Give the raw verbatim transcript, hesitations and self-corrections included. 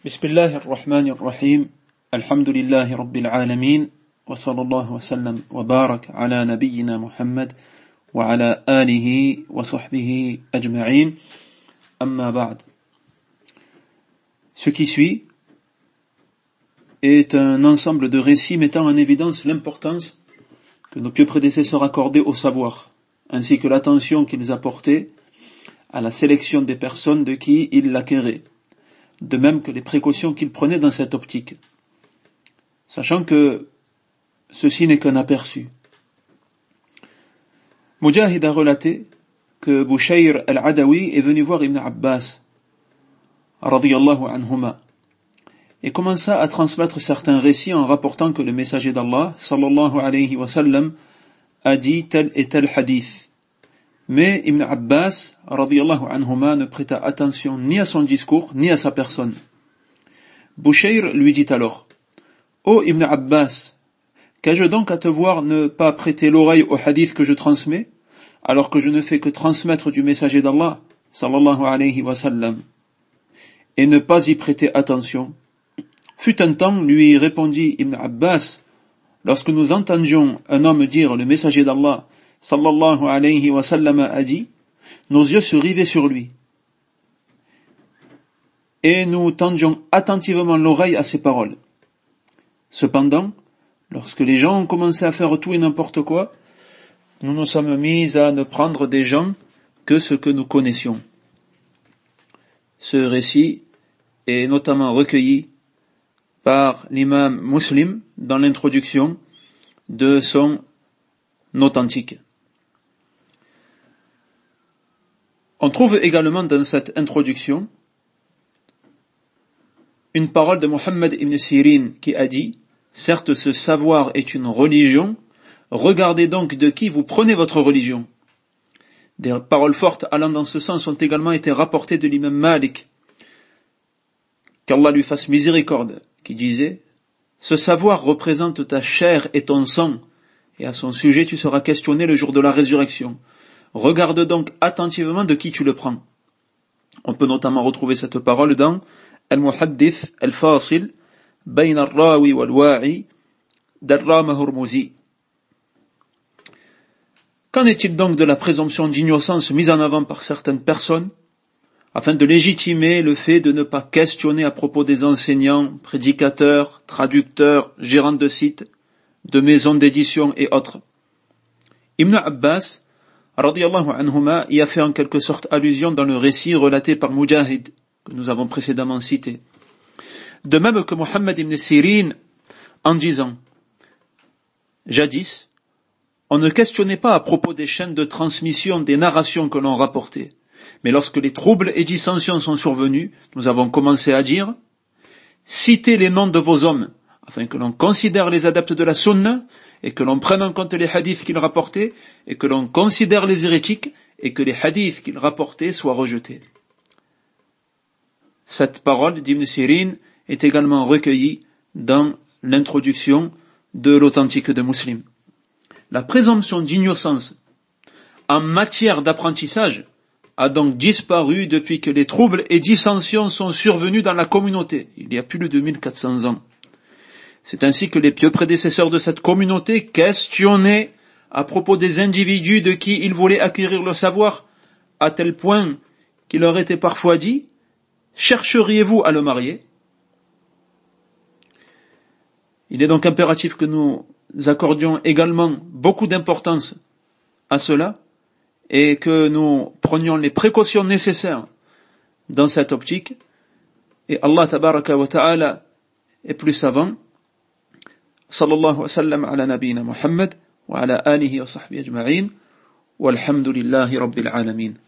بسم الله الرحمن الرحيم الحمد لله رب العالمين وصلى الله وسلم وبارك على نبينا محمد وعلى آله وصحبه أجمعين أما بعد. Ce qui suit est un ensemble de récits mettant en évidence l'importance que nos pieux prédécesseurs accordaient au savoir, ainsi que l'attention qu'ils apportaient à la sélection des personnes de qui ils l'acquéraient, de même que les précautions qu'ils prenaient dans cette optique, sachant que ceci n'est qu'un aperçu. Mujahid a relaté que Bushayr al-Adawi est venu voir Ibn Abbas radiyallahu anhuma et commença à transmettre certains récits en rapportant que le messager d'Allah sallallahu alayhi wa sallam a dit tel et tel hadith. Mais Ibn Abbas radiyallahu anhuma ne prêta attention ni à son discours ni à sa personne. Bushayr lui dit alors: Ô Ibn Abbas, qu'ai-je donc à te voir ne pas prêter l'oreille au hadith que je transmets, alors que je ne fais que transmettre du messager d'Allah sallallahu alayhi wa sallam, et ne pas y prêter attention? Fut un temps, lui répondit Ibn Abbas, lorsque nous entendions un homme dire le messager d'Allah sallallahu alayhi wa sallam a dit, nos yeux se rivaient sur lui, et nous tendions attentivement l'oreille à ses paroles. Cependant, lorsque les gens ont commencé à faire tout et n'importe quoi, nous nous sommes mis à ne prendre des gens que ce que nous connaissions. Ce récit est notamment recueilli par l'imam Muslim dans l'introduction de son authentique. On trouve également dans cette introduction une parole de Muhammad ibn Sirin qui a dit: certes, ce savoir est une religion, regardez donc de qui vous prenez votre religion. Des paroles fortes allant dans ce sens ont également été rapportées de l'imam Malik, qu'Allah lui fasse miséricorde, qui disait: ce savoir représente ta chair et ton sang, et à son sujet tu seras questionné le jour de la résurrection. Regarde donc attentivement de qui tu le prends. On peut notamment retrouver cette parole dans Al-Muhaddith Al-Fasil Bayn al-Rawi wal-Wa'i d'Al-Rama Hurmuzi. Qu'en est-il donc de la présomption d'innocence mise en avant par certaines personnes afin de légitimer le fait de ne pas questionner à propos des enseignants, prédicateurs, traducteurs, gérants de sites, de maisons d'édition et autres? Ibn Abbas radiyallahu anhuma y a fait en quelque sorte allusion dans le récit relaté par Mujahid, que nous avons précédemment cité. De même que Muhammad ibn Sirin, en disant: jadis, on ne questionnait pas à propos des chaînes de transmission des narrations que l'on rapportait, mais lorsque les troubles et dissensions sont survenus, nous avons commencé à dire: citez les noms de vos hommes, afin que l'on considère les adeptes de la sunna, et que l'on prenne en compte les hadiths qu'ils rapportaient, et que l'on considère les hérétiques, et que les hadiths qu'ils rapportaient soient rejetés. Cette parole d'Ibn Sirin est également recueillie dans l'introduction de l'authentique de Muslim. La présomption d'innocence en matière d'apprentissage a donc disparu depuis que les troubles et dissensions sont survenus dans la communauté, il y a plus de deux mille quatre cents ans. C'est ainsi que les pieux prédécesseurs de cette communauté questionnaient à propos des individus de qui ils voulaient acquérir le savoir, à tel point qu'il leur était parfois dit: chercheriez-vous à le marier? Il est donc impératif que nous accordions également beaucoup d'importance à cela et que nous prenions les précautions nécessaires dans cette optique. Et Allah tabaraka wa ta'ala est plus savant. Sallallahu wa sallam ala nabiyyina Muhammad wa ala alihi wa sahbihi ajma'in walhamdulillahi rabbil alamin.